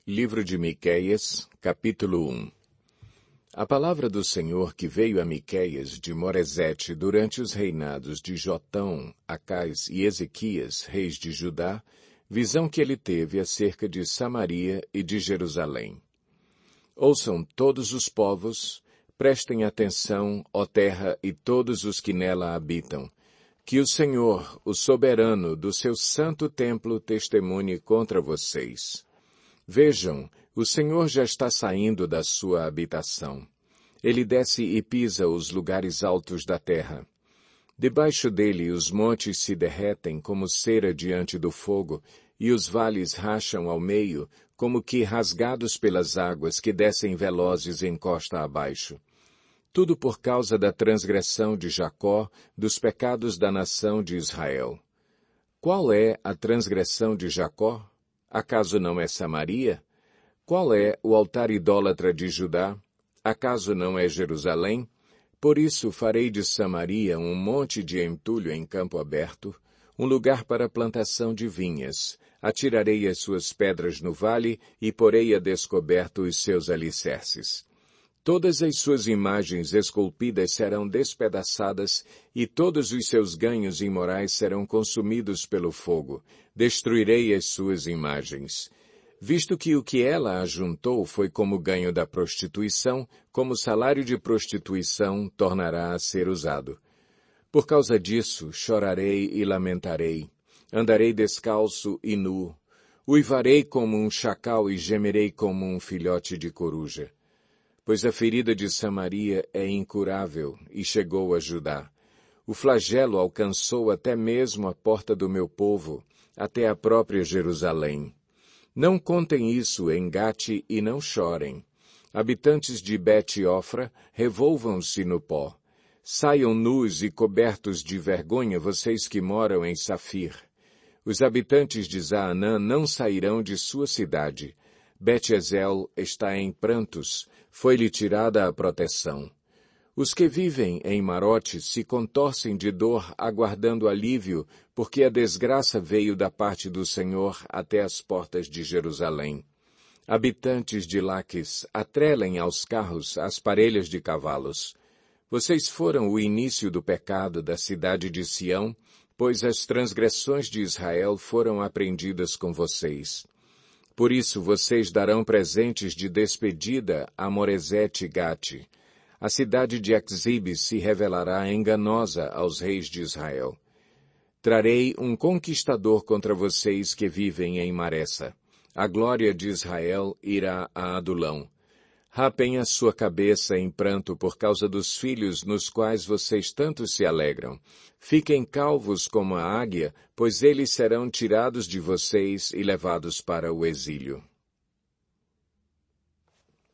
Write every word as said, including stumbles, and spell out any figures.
Livro de Miqueias, capítulo um. A palavra do Senhor que veio a Miqueias de Moresete durante os reinados de Jotão, Acais e Ezequias, reis de Judá, visão que ele teve acerca de Samaria e de Jerusalém. Ouçam todos os povos, prestem atenção, ó terra e todos os que nela habitam, que o Senhor, o soberano do seu santo templo, testemunhe contra vocês. Vejam, o Senhor já está saindo da sua habitação. Ele desce e pisa os lugares altos da terra. Debaixo dele os montes se derretem como cera diante do fogo, e os vales racham ao meio, como que rasgados pelas águas que descem velozes em costa abaixo. Tudo por causa da transgressão de Jacó, dos pecados da nação de Israel. Qual é a transgressão de Jacó? Acaso não é Samaria? Qual é o altar idólatra de Judá? Acaso não é Jerusalém? Por isso farei de Samaria um monte de entulho em campo aberto, um lugar para plantação de vinhas. Atirarei as suas pedras no vale e porei a descoberto os seus alicerces. Todas as suas imagens esculpidas serão despedaçadas e todos os seus ganhos imorais serão consumidos pelo fogo. Destruirei as suas imagens. Visto que o que ela ajuntou foi como ganho da prostituição, como salário de prostituição tornará a ser usado. Por causa disso, chorarei e lamentarei. Andarei descalço e nu. Uivarei como um chacal e gemerei como um filhote de coruja. Pois a ferida de Samaria é incurável e chegou a Judá. O flagelo alcançou até mesmo a porta do meu povo, até a própria Jerusalém. Não contem isso em Gate e não chorem. Habitantes de Bet-Ofra, revolvam-se no pó. Saiam nus e cobertos de vergonha vocês que moram em Safir. Os habitantes de Zaanã não sairão de sua cidade. Bet-Ezel está em prantos, foi-lhe tirada a proteção. Os que vivem em Marote se contorcem de dor, aguardando alívio, porque a desgraça veio da parte do Senhor até as portas de Jerusalém. Habitantes de Laques, atrelem aos carros as parelhas de cavalos. Vocês foram o início do pecado da cidade de Sião, pois as transgressões de Israel foram aprendidas com vocês. Por isso vocês darão presentes de despedida a Moresete e Gate. A cidade de Aczib se revelará enganosa aos reis de Israel. Trarei um conquistador contra vocês que vivem em Maressa. A glória de Israel irá a Adulão. Rapem a sua cabeça em pranto por causa dos filhos nos quais vocês tanto se alegram. Fiquem calvos como a águia, pois eles serão tirados de vocês e levados para o exílio.